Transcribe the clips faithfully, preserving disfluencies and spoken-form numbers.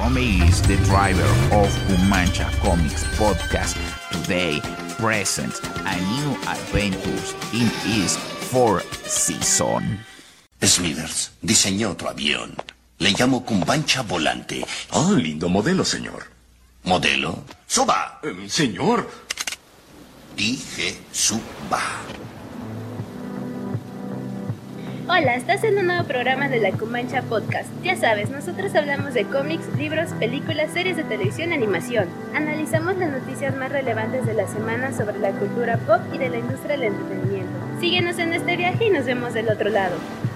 Tommy is the driver of Umancha Comics podcast. Today presents a new adventures in its fourth season. Smithers diseñó otro avión. Le llamo Cumbancha Volante. Ah, lindo modelo, señor. ¿Modelo? ¡Suba! Eh, señor. Dije suba. Hola, estás en un nuevo programa de la Cumancha Podcast. Ya sabes, nosotros hablamos de cómics, libros, películas, series de televisión, animación. Analizamos las noticias más relevantes de la semana sobre la cultura pop y de la industria del entretenimiento. Síguenos en este viaje y nos vemos del otro lado.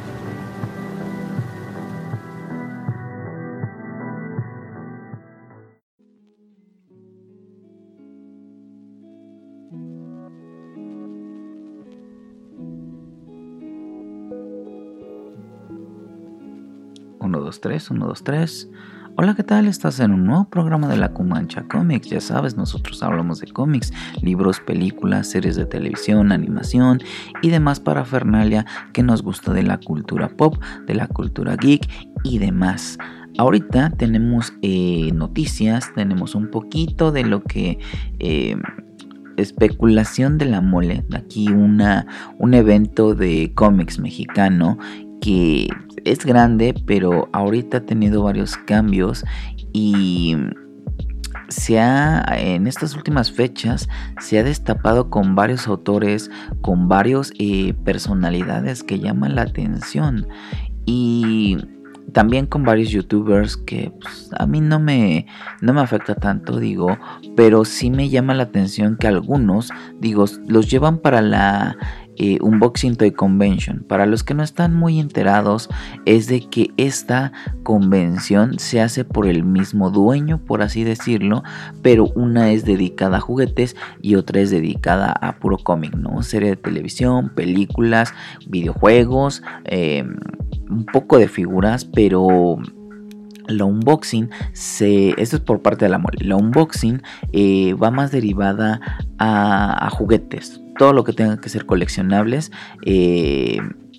uno, dos, tres, uno, dos, tres. Hola, ¿qué tal? Estás en un nuevo programa de la Cumancha Comics. Ya sabes, nosotros hablamos de cómics, libros, películas, series de televisión, animación y demás parafernalia que nos gusta de la cultura pop, de la cultura geek y demás. Ahorita tenemos eh, noticias, tenemos un poquito de lo que... Eh, especulación de la mole. Aquí una, un evento de cómics mexicano que es grande, pero ahorita ha tenido varios cambios y se ha, en estas últimas fechas se ha destapado con varios autores, con varios eh, personalidades que llaman la atención y también con varios youtubers que pues, a mí no me, no me afecta tanto, digo, pero sí me llama la atención que algunos, digo, los llevan para la eh, Unboxing Toy Convention. Para los que no están muy enterados, es de que esta convención se hace por el mismo dueño, por así decirlo, pero una es dedicada a juguetes y otra es dedicada a puro cómic, ¿no? Serie de televisión, películas, videojuegos, eh, un poco de figuras, pero la unboxing, se, esto es por parte de la mole, la unboxing eh, va más derivada a, a juguetes, todo lo que tenga que ser coleccionables eh,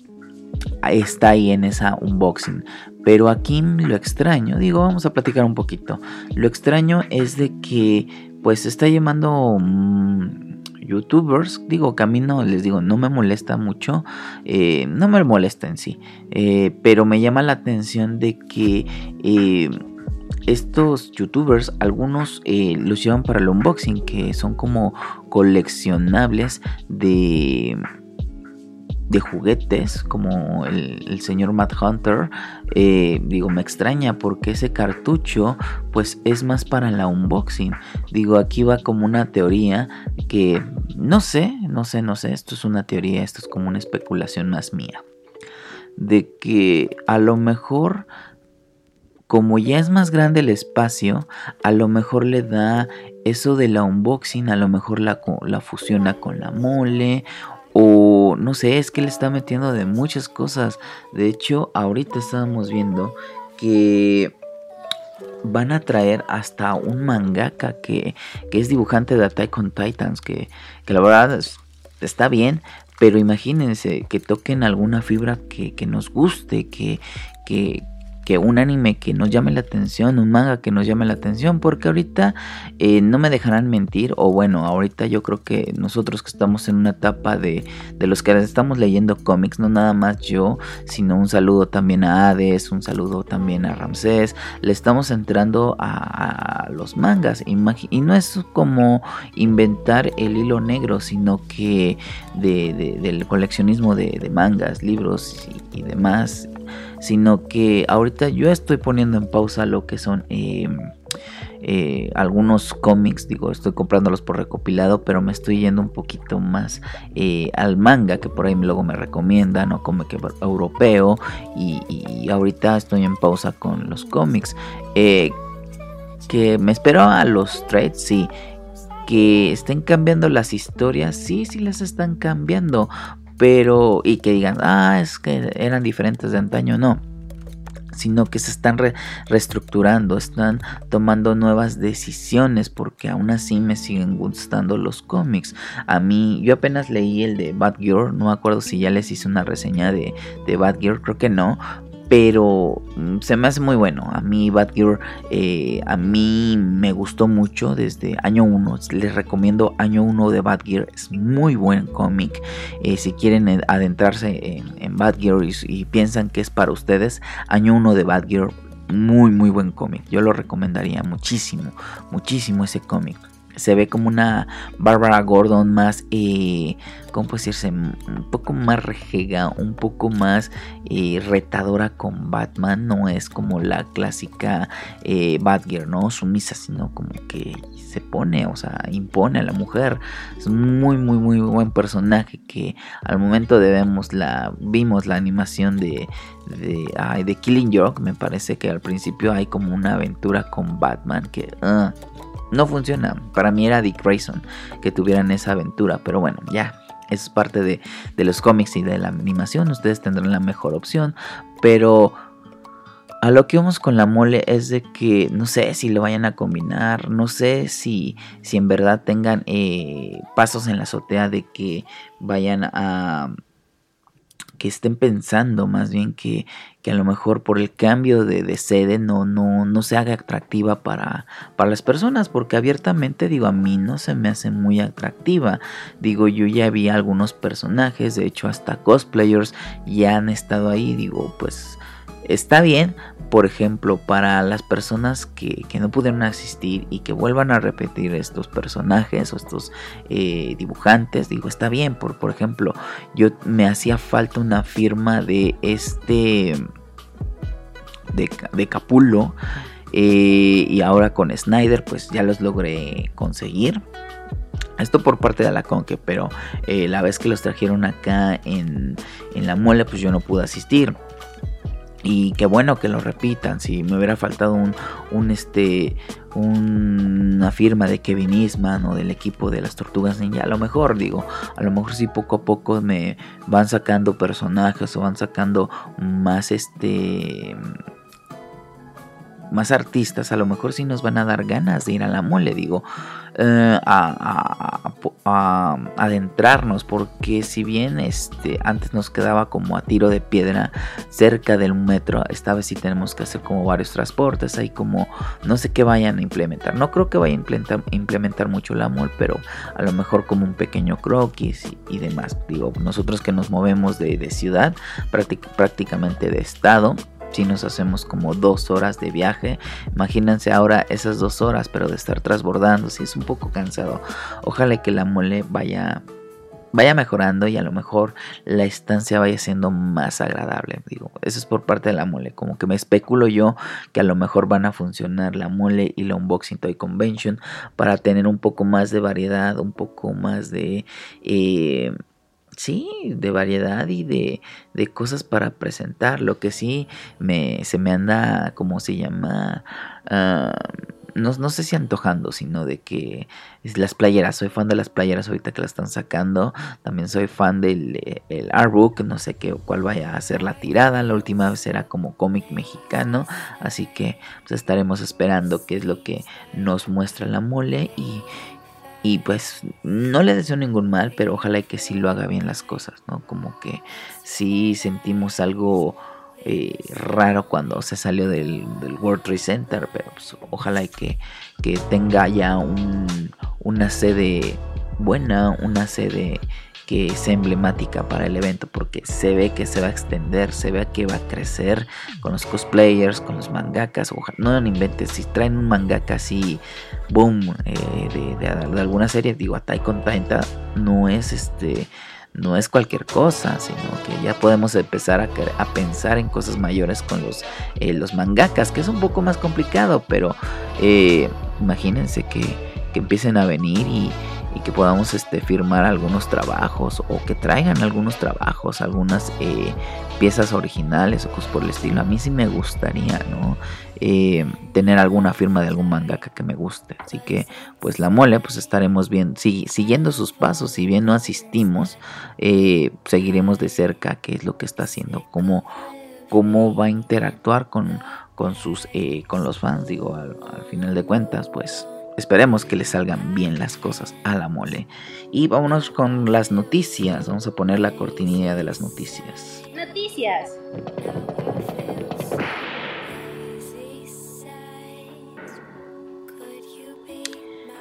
está ahí en esa unboxing. Pero aquí lo extraño, digo, vamos a platicar un poquito. Lo extraño es de que pues se está llamando mmm, youtubers, digo que a mí no, les digo, no me molesta mucho, eh, no me molesta en sí, eh, pero me llama la atención de que eh, estos youtubers, algunos eh, los llevan para el unboxing, que son como coleccionables de... de juguetes, como el, el señor Matt Hunter. eh, digo, me extraña porque ese cartucho pues es más para la unboxing. Digo, aquí va como una teoría que no sé, no sé, no sé, esto es una teoría, esto es como una especulación más mía, de que a lo mejor, como ya es más grande el espacio, a lo mejor le da eso de la unboxing, a lo mejor la, la fusiona con la mole. O no sé, es que le está metiendo de muchas cosas. De hecho, ahorita estábamos viendo que van a traer hasta un mangaka que, que es dibujante de Attack on Titans. Que, que la verdad es, está bien, pero imagínense que toquen alguna fibra que, que nos guste, que... que que un anime que nos llame la atención, un manga que nos llame la atención, porque ahorita eh, no me dejarán mentir, o bueno, ahorita yo creo que nosotros que estamos en una etapa de, de los que estamos leyendo cómics, no nada más yo, sino un saludo también a Hades, un saludo también a Ramsés, le estamos entrando a, a los mangas, Imag- y no es como inventar el hilo negro, sino que de, de, del coleccionismo de, de mangas, libros y, y demás, sino que ahorita yo estoy poniendo en pausa lo que son eh, eh, algunos cómics, digo, estoy comprándolos por recopilado, pero me estoy yendo un poquito más eh, al manga, que por ahí luego me recomiendan, o cómic europeo, y, y ahorita estoy en pausa con los cómics, eh, que me espero a los trades, sí, que estén cambiando las historias, sí, sí las están cambiando, pero, y que digan, ah, es que eran diferentes de antaño, no, sino que se están re- reestructurando, están tomando nuevas decisiones, porque aún así me siguen gustando los cómics. A mí, yo apenas leí el de Batgirl, no me acuerdo si ya les hice una reseña de, de Batgirl, creo que no, pero se me hace muy bueno. A mí Batgirl, eh, a mí me gustó mucho desde año uno. Les recomiendo año uno de Batgirl, es muy buen cómic. Eh, si quieren adentrarse en, en Batgirl y, y piensan que es para ustedes, año uno de Batgirl, muy muy buen cómic. Yo lo recomendaría muchísimo, muchísimo ese cómic. Se ve como una Bárbara Gordon más, eh, ¿cómo puedo decirse? Un poco más rejega, un poco más eh, retadora con Batman. No es como la clásica eh, Batgirl, ¿no? Sumisa, sino como que se pone, o sea, impone a la mujer. Es un muy, muy, muy buen personaje que al momento de vemos la, vimos la animación de, de, ay, de Killing Joke. Me parece que al principio hay como una aventura con Batman que... Uh, no funciona. Para mí era Dick Grayson que tuvieran esa aventura. Pero bueno, ya. Eso es parte de, de los cómics y de la animación. Ustedes tendrán la mejor opción. Pero a lo que vamos con la mole es de que no sé si lo vayan a combinar. No sé si, si en verdad tengan eh, pasos en la azotea de que vayan a... que estén pensando más bien que, que a lo mejor por el cambio de, de sede no, no, no se haga atractiva para, para las personas, porque abiertamente digo, a mí no se me hace muy atractiva. Digo, yo ya vi algunos personajes, de hecho hasta cosplayers ya han estado ahí. Digo, pues está bien, por ejemplo, para las personas que, que no pudieron asistir y que vuelvan a repetir estos personajes o estos eh, dibujantes. Digo, está bien, por, por ejemplo, yo me hacía falta una firma de este, de, de Capullo, eh, y ahora con Snyder pues ya los logré conseguir. Esto por parte de la Conque, pero eh, la vez que los trajeron acá en, en la mole pues yo no pude asistir. Y qué bueno que lo repitan. Si me hubiera faltado un, un este, un, una firma de Kevin Eastman o del equipo de las Tortugas Ninja, a lo mejor digo, a lo mejor sí poco a poco me van sacando personajes o van sacando más este, más artistas. A lo mejor sí nos van a dar ganas de ir a la mole, digo. Uh, a, a, a, a adentrarnos, porque si bien este antes nos quedaba como a tiro de piedra cerca del metro, esta vez sí tenemos que hacer como varios transportes. Hay como no sé qué vayan a implementar. No creo que vayan a implementar, implementar mucho la mall, pero a lo mejor como un pequeño croquis y, y demás. Digo, nosotros que nos movemos de, de ciudad, práctic, prácticamente de estado, si nos hacemos como dos horas de viaje, imagínense ahora esas dos horas, pero de estar transbordando, si es un poco cansado. Ojalá que la mole vaya, vaya mejorando y a lo mejor la estancia vaya siendo más agradable. Digo, eso es por parte de la mole, como que me especulo yo que a lo mejor van a funcionar la mole y la Unboxing Toy Convention para tener un poco más de variedad, un poco más de... Eh, Sí, de variedad y de, de cosas para presentar. Lo que sí me, se me anda, ¿cómo se llama? Uh, no, no sé si antojando, sino de que las playeras. Soy fan de las playeras ahorita que las están sacando. También soy fan del el artbook. No sé qué, cuál vaya a ser la tirada. La última vez era como cómic mexicano. Así que pues estaremos esperando qué es lo que nos muestra la mole. Y... Y pues no le deseo ningún mal, pero ojalá que sí lo haga bien las cosas, ¿no? Como que sí sentimos algo eh, raro cuando se salió del, del World Trade Center, pero pues ojalá que, que tenga ya un, una sede buena, una sede que sea emblemática para el evento, porque se ve que se va a extender, se ve que va a crecer con los cosplayers, con los mangakas. Ojalá, no no inventes, si traen un mangaka así, boom, eh, de, de, de alguna serie, digo, Attack on Titan no es este, no es cualquier cosa, sino que ya podemos empezar a, a pensar en cosas mayores con los, eh, los mangakas, que es un poco más complicado, pero eh, imagínense que, que empiecen a venir y y que podamos este, firmar algunos trabajos o que traigan algunos trabajos, algunas eh, piezas originales o cosas por el estilo. A mí sí me gustaría, ¿no? Eh, tener alguna firma de algún mangaka que me guste. Así que pues la mole pues estaremos bien, sí, siguiendo sus pasos. Si bien no asistimos, eh, seguiremos de cerca qué es lo que está haciendo, cómo, cómo va a interactuar con, con, sus, eh, con los fans. Digo, al, al final de cuentas pues esperemos que le salgan bien las cosas a la mole. Y vámonos con las noticias. Vamos a poner la cortinilla de las noticias. Noticias.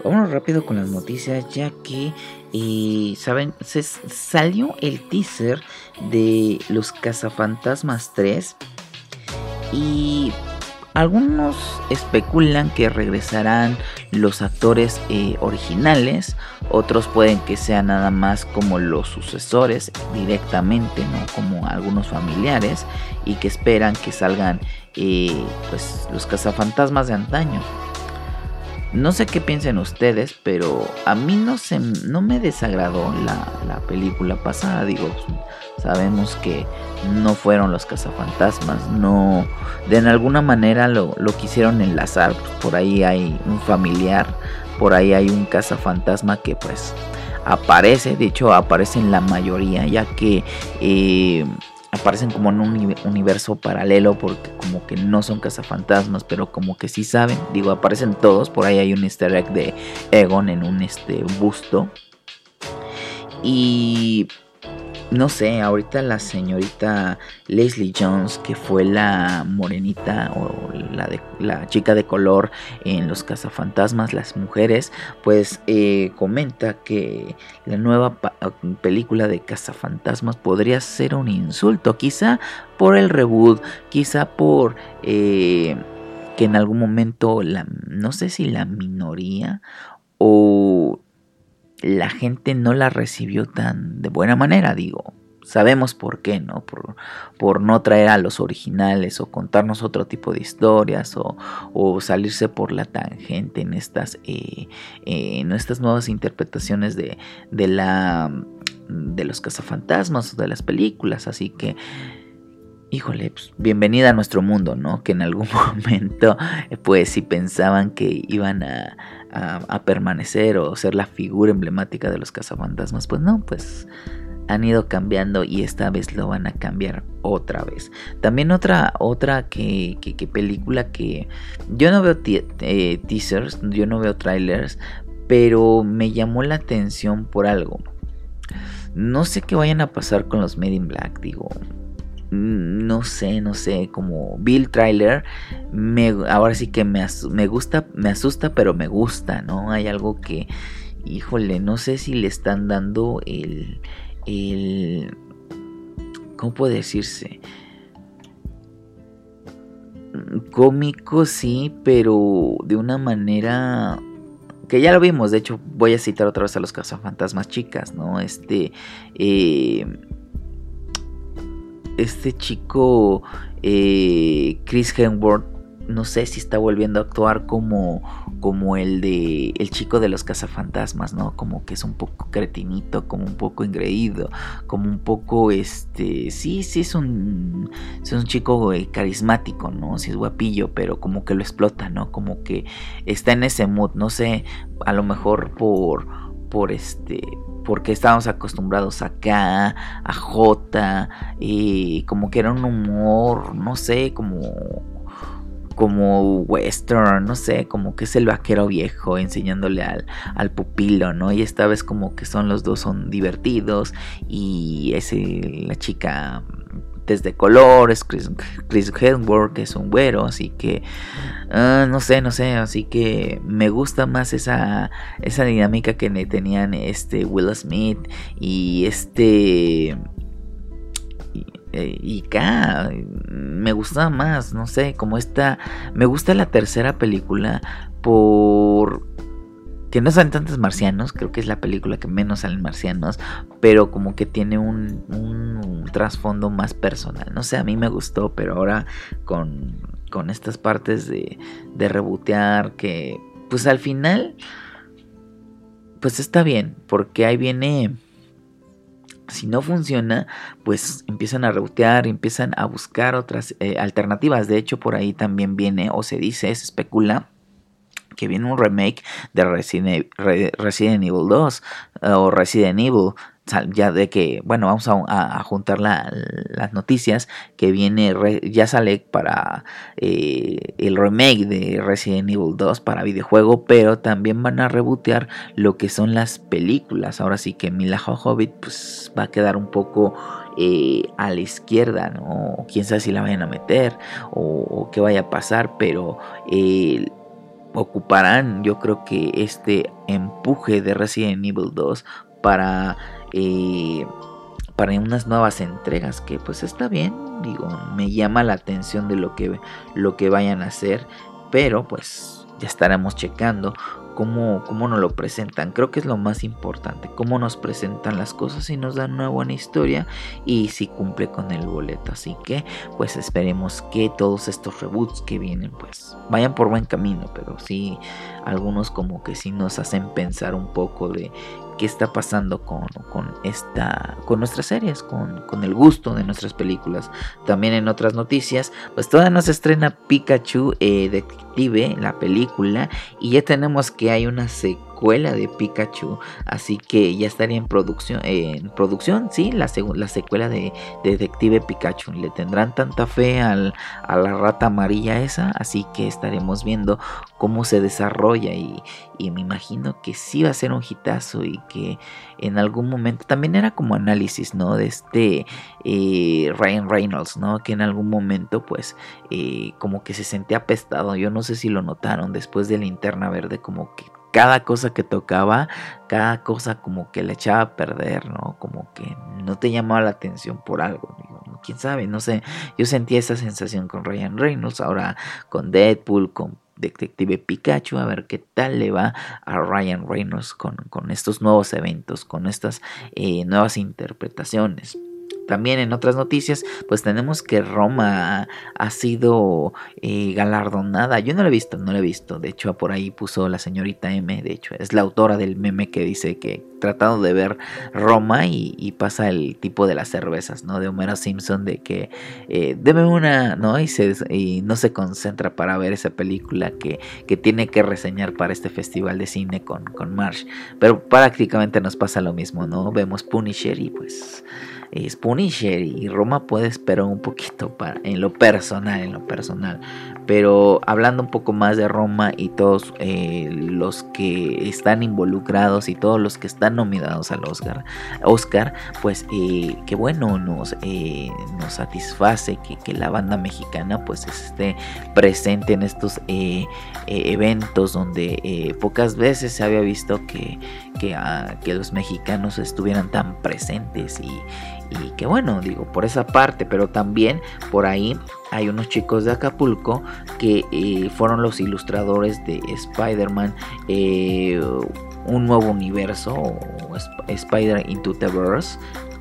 vámonos rápido con las noticias, ya que eh, saben, se salió el teaser de Los Cazafantasmas tres y algunos especulan que regresarán los actores eh, originales, otros pueden que sean nada más como los sucesores directamente, no como algunos familiares, y que esperan que salgan eh, pues los cazafantasmas de antaño. No sé qué piensen ustedes, pero a mí no, se, no me desagradó la, la película pasada. Digo, sabemos que no fueron los cazafantasmas, no, de alguna manera lo, lo quisieron enlazar. Pues por ahí hay un familiar, por ahí hay un cazafantasma que pues aparece, de hecho aparece en la mayoría, ya que eh, aparecen como en un universo paralelo, porque como que no son cazafantasmas, pero como que sí saben. Digo, aparecen todos. Por ahí hay un easter egg de Egon en un este busto. Y no sé, ahorita la señorita Leslie Jones, que fue la morenita o la, de, la chica de color en Los Cazafantasmas, las mujeres, pues eh, comenta que la nueva pa- película de Cazafantasmas podría ser un insulto, quizá por el reboot, quizá por eh, que en algún momento, la, no sé si la minoría o la gente no la recibió tan de buena manera. Digo, sabemos por qué, ¿no? Por, por no traer a los originales o contarnos otro tipo de historias o, o salirse por la tangente en estas, eh, eh, en estas nuevas interpretaciones de, de, la, de los cazafantasmas o de las películas. Así que, híjole, pues, bienvenida a nuestro mundo, ¿no? Que en algún momento, pues, si pensaban que iban a, a, a permanecer o ser la figura emblemática de los cazafantasmas, pues no, pues han ido cambiando y esta vez lo van a cambiar otra vez. También otra, otra que, que, que película que yo no veo t- eh, teasers, yo no veo trailers, pero me llamó la atención por algo. No sé qué vayan a pasar con los Men in Black, digo. No sé, no sé, como vi el tráiler, me, ahora sí que me, as, me gusta, me asusta, pero me gusta, ¿no? Hay algo que, híjole, no sé si le están dando el, el, ¿cómo puede decirse? Cómico, sí, pero de una manera que ya lo vimos. De hecho, voy a citar otra vez a los cazafantasmas chicas, ¿no? Este, eh... Este chico eh, Chris Hemsworth, no sé si está volviendo a actuar como, como el de el chico de los cazafantasmas, ¿no? Como que es un poco cretinito, como un poco engreído, como un poco este, sí, sí es un es un chico eh, carismático, ¿no? Sí es guapillo, pero como que lo explota, ¿no? Como que está en ese mood, no sé, a lo mejor por por este porque estábamos acostumbrados acá a J, y como que era un humor, no sé, como como western, no sé, como que es el vaquero viejo enseñándole al, al pupilo, ¿no? Y esta vez como que son los dos son divertidos y es el, la chica desde colores, Chris, Chris Hemsworth, que es un güero, así que uh, no sé, no sé, así que me gusta más esa, esa dinámica que tenían este Will Smith y este y, y acá me gusta más, no sé, como esta, me gusta la tercera película por que no salen tantos marcianos, creo que es la película que menos salen marcianos, pero como que tiene un, un, un trasfondo más personal, no sé, a mí me gustó, pero ahora con, con estas partes de, de rebotear, que pues al final, pues está bien, porque ahí viene, si no funciona, pues empiezan a rebotear, empiezan a buscar otras eh, alternativas, de hecho por ahí también viene, o se dice, se especula, que viene un remake de Resident, Resident Evil dos uh, o Resident Evil, ya de que, bueno, vamos a, a, a juntar la, las noticias, que viene, re, ya sale para eh, el remake de Resident Evil dos para videojuego, pero también van a rebotear lo que son las películas. Ahora sí que Mila Jovovich pues va a quedar un poco eh, a la izquierda, ¿no? Quién sabe si la vayan a meter o, o qué vaya a pasar, pero eh, ocuparán, yo creo que este empuje de Resident Evil dos para eh, para unas nuevas entregas, que pues está bien, digo, me llama la atención de lo que lo que vayan a hacer, pero pues ya estaremos checando cómo, cómo nos lo presentan. Creo que es lo más importante, cómo nos presentan las cosas y nos dan una buena historia y si cumple con el boleto. Así que pues esperemos que todos estos reboots que vienen pues vayan por buen camino, pero sí algunos como que sí nos hacen pensar un poco de qué está pasando con, con esta con nuestras series, con, con el gusto de nuestras películas. También en otras noticias, pues todavía no se estrena Pikachu eh, Detective, la película, y ya tenemos que hay una secuela de Pikachu, así que ya estaría en producción, eh, en producción, sí, la, seg- la secuela de, de Detective Pikachu. Le tendrán tanta fe al, a la rata amarilla esa, así que estaremos viendo cómo se desarrolla y, y me imagino que sí va a ser un hitazo y que en algún momento también era como análisis, ¿no? De este eh, Ryan Reynolds, ¿no? Que en algún momento pues eh, como que se sentía apestado. Yo no sé si lo notaron después de Linterna Verde, como que cada cosa que tocaba, cada cosa como que le echaba a perder, ¿no? Como que no te llamaba la atención por algo, digo, quién sabe, no sé. Yo sentía esa sensación con Ryan Reynolds, ahora con Deadpool, con Detective Pikachu, a ver qué tal le va a Ryan Reynolds con, con estos nuevos eventos, con estas eh, nuevas interpretaciones. También en otras noticias, pues tenemos que Roma ha, ha sido eh, galardonada. Yo no la he visto, no la he visto. De hecho, por ahí puso la señorita M. De hecho, es la autora del meme que dice que tratando de ver Roma y, y pasa el tipo de las cervezas, ¿no? De Homero Simpson, de que eh, deme una, ¿no? Y, se, y no se concentra para ver esa película que, que tiene que reseñar para este festival de cine con, con Marsh. Pero prácticamente nos pasa lo mismo, ¿no? Vemos Punisher y pues es Punisher y Roma puede esperar un poquito para, en lo personal, en lo personal. Pero hablando un poco más de Roma y todos eh, los que están involucrados y todos los que están nominados al Oscar, Oscar pues eh, que bueno, nos, eh, nos satisface que, que la banda mexicana pues esté presente en estos eh, eh, eventos donde eh, pocas veces se había visto que, que, uh, que los mexicanos estuvieran tan presentes y Y que bueno, digo, por esa parte, pero también por ahí hay unos chicos de Acapulco que eh, fueron los ilustradores de Spider-Man, eh, un nuevo universo, o Sp- Spider Into the Verse,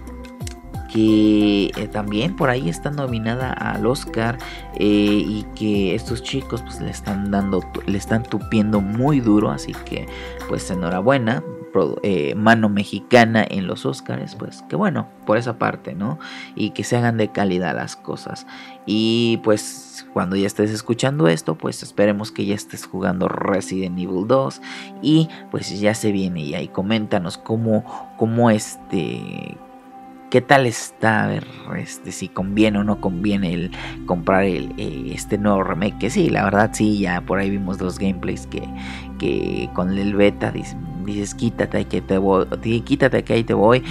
que eh, también por ahí está nominada al Oscar, eh, y que estos chicos pues le están dando, le están tupiendo muy duro, así que pues enhorabuena. Eh, mano mexicana en los Oscars, pues que bueno, por esa parte, ¿no? Y que se hagan de calidad las cosas. Y pues cuando ya estés escuchando esto, pues esperemos que ya estés jugando Resident Evil dos y pues ya se viene y ahí coméntanos cómo, cómo este... ¿Qué tal está? A ver, este, si conviene o no conviene el comprar el, eh, este nuevo remake. Que sí, la verdad sí, ya por ahí vimos los gameplays que, que con el beta dices, dices quítate que te voy, quítate que ahí te voy,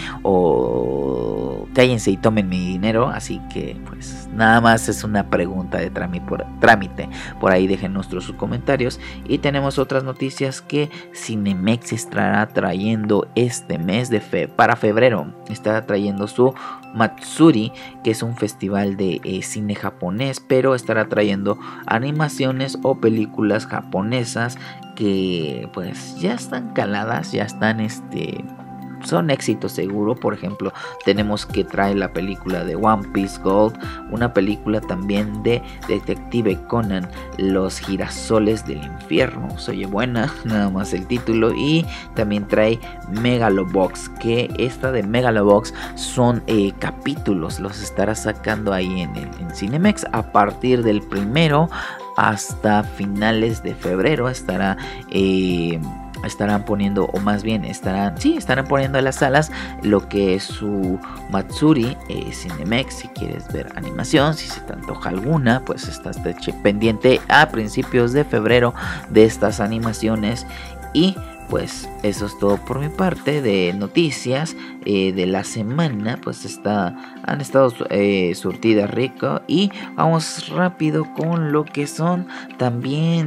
o cállense y tomen mi dinero. Así que pues nada más es una pregunta de trámite por, trámite. Por ahí dejen nuestros sus comentarios. Y tenemos otras noticias que Cinemex estará trayendo este mes de fe, para febrero. Estará trayendo su Matsuri, que es un festival de eh, cine japonés, pero estará trayendo animaciones o películas japonesas que pues ya están caladas, ya están este... son éxitos seguro. Por ejemplo, tenemos que traer la película de One Piece Gold, una película también de Detective Conan, Los Girasoles del Infierno, se oye buena, nada más el título. Y también trae Megalobox, que esta de Megalobox son eh, capítulos, los estará sacando ahí en, en, en Cinemex a partir del primero hasta finales de febrero. Estará eh, estarán poniendo, o más bien estarán, sí, estarán poniendo en las salas lo que es su Matsuri eh, Cinemex. Si quieres ver animación, si se te antoja alguna, pues estás pendiente a principios de febrero de estas animaciones. Y pues eso es todo por mi parte de noticias eh, de la semana. Pues está, han estado eh, surtidas rico. Y vamos rápido con lo que son también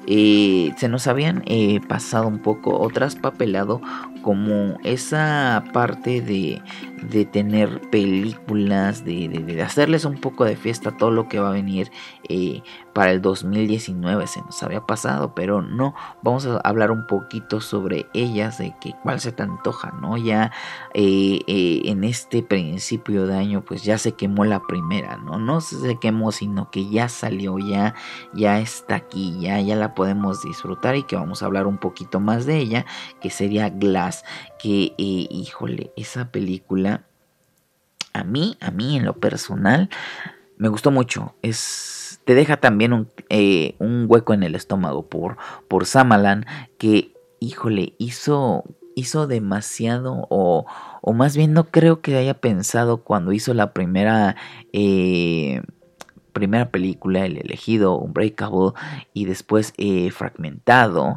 eh, se nos habían eh, pasado un poco o traspapelado como esa parte de, de tener películas, de, de, de hacerles un poco de fiesta a todo lo que va a venir eh, para el dos mil diecinueve. Se nos había pasado, pero no, vamos a hablar un poquito sobre ellas, de que cuál se te antoja, ¿no? Ya eh, eh, en este principio de año pues ya se quemó la primera, ¿no? No se quemó, sino que ya salió, ya, ya está aquí, ya, ya la podemos disfrutar, y que vamos a hablar un poquito más de ella, que sería Glass. Que eh, híjole, esa película a mí, a mí en lo personal me gustó mucho. Es, te deja también un, eh, un hueco en el estómago por, por Shyamalan, que híjole, hizo, hizo demasiado, o, o más bien no creo que haya pensado cuando hizo la primera eh, primera película, El Elegido, Unbreakable, y después eh, Fragmentado.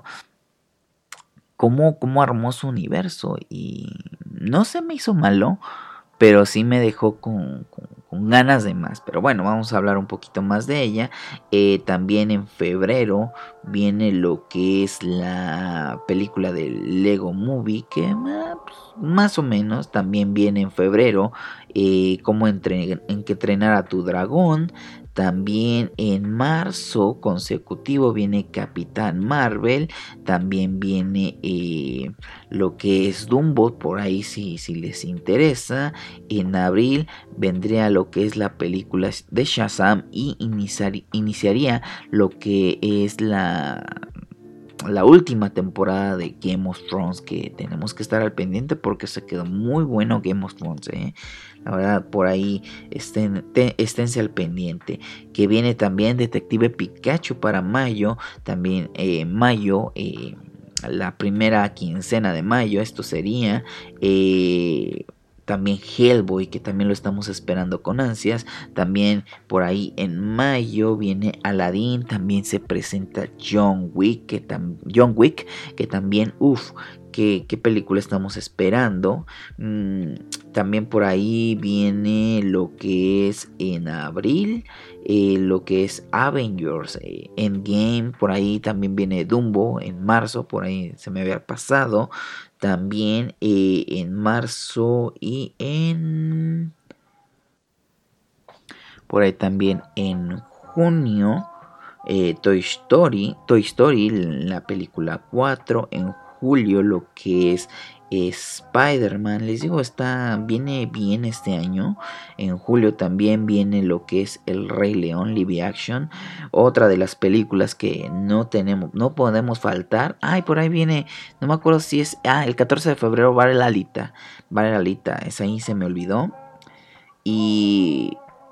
Cómo, cómo armó su universo, y no se me hizo malo, pero sí me dejó con, con, con ganas de más. Pero bueno, vamos a hablar un poquito más de ella. Eh, también en febrero viene lo que es la película de Lego Movie, que eh, pues, más o menos también viene en febrero. Eh, cómo entre, en que entrenar a tu dragón. También en marzo consecutivo viene Capitán Marvel. También viene eh, lo que es Dumbo, por ahí si, si les interesa. En abril vendría lo que es la película de Shazam, y iniciar, iniciaría lo que es la... la última temporada de Game of Thrones, que tenemos que estar al pendiente porque se quedó muy bueno Game of Thrones, ¿eh? La verdad, por ahí estén, te, esténse al pendiente. Que viene también Detective Pikachu para mayo. También eh, mayo, eh, la primera quincena de mayo, esto sería... Eh, También Hellboy, que también lo estamos esperando con ansias. También por ahí en mayo viene Aladdin. También se presenta John Wick, que, tam- John Wick, que también, uff, ¿qué, qué película estamos esperando? Mm, también por ahí viene lo que es en abril, eh, lo que es Avengers eh, Endgame. Por ahí también viene Dumbo en marzo, por ahí se me había pasado. También eh, en marzo y en... por ahí también en junio eh, Toy Story, Toy Story, la película cuatro. En julio lo que es Spider-Man, les digo, está, viene bien este año. En julio también viene lo que es El Rey León live action, otra de las películas que no tenemos, no podemos faltar. Ay, por ahí viene, no me acuerdo si es, ah, el catorce de febrero va la Alita, va la Alita, esa ahí se me olvidó. Y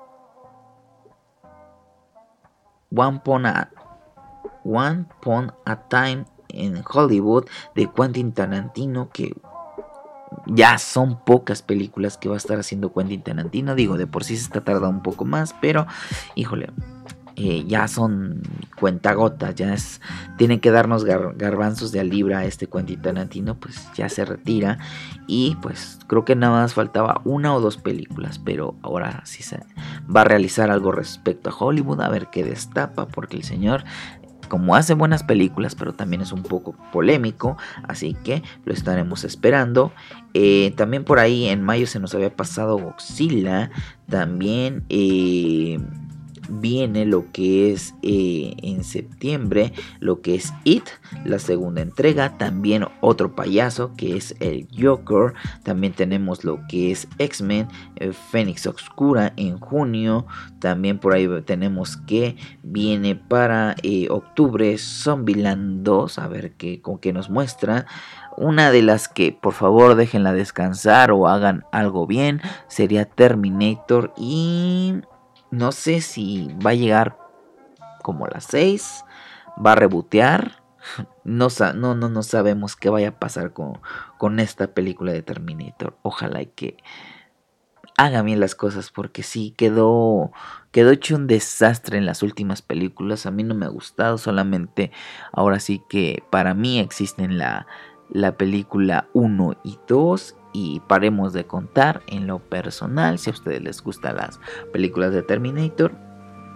One Upon a, One Upon a Time en Hollywood de Quentin Tarantino, que ya son pocas películas que va a estar haciendo Quentin Tarantino. Digo, de por sí se está tardando un poco más, pero híjole, eh, ya son cuentagotas, ya es, tienen que darnos gar, garbanzos de a libra a este Quentin Tarantino, pues ya se retira. Y pues creo que nada más faltaba una o dos películas, pero ahora sí se va a realizar algo respecto a Hollywood, a ver qué destapa, porque el señor, como hace buenas películas, pero también es un poco polémico, así que lo estaremos esperando. Eh, también por ahí en mayo se nos había pasado Godzilla. También eh, viene lo que es eh, en septiembre, lo que es It, la segunda entrega. También otro payaso que es el Joker. También tenemos lo que es X-Men, eh, Fénix Oscura en junio. También por ahí tenemos que viene para eh, octubre Zombieland dos, a ver qué, con qué nos muestra. Una de las que por favor déjenla descansar o hagan algo bien sería Terminator, y no sé si va a llegar como las seis, va a rebotear. No, no, no, no sabemos qué vaya a pasar con, con esta película de Terminator. Ojalá y que haga bien las cosas, porque sí quedó, quedó hecho un desastre en las últimas películas. A mí no me ha gustado, solamente ahora sí que para mí existen la, la película uno y dos. Y paremos de contar. En lo personal, si a ustedes les gustan las películas de Terminator,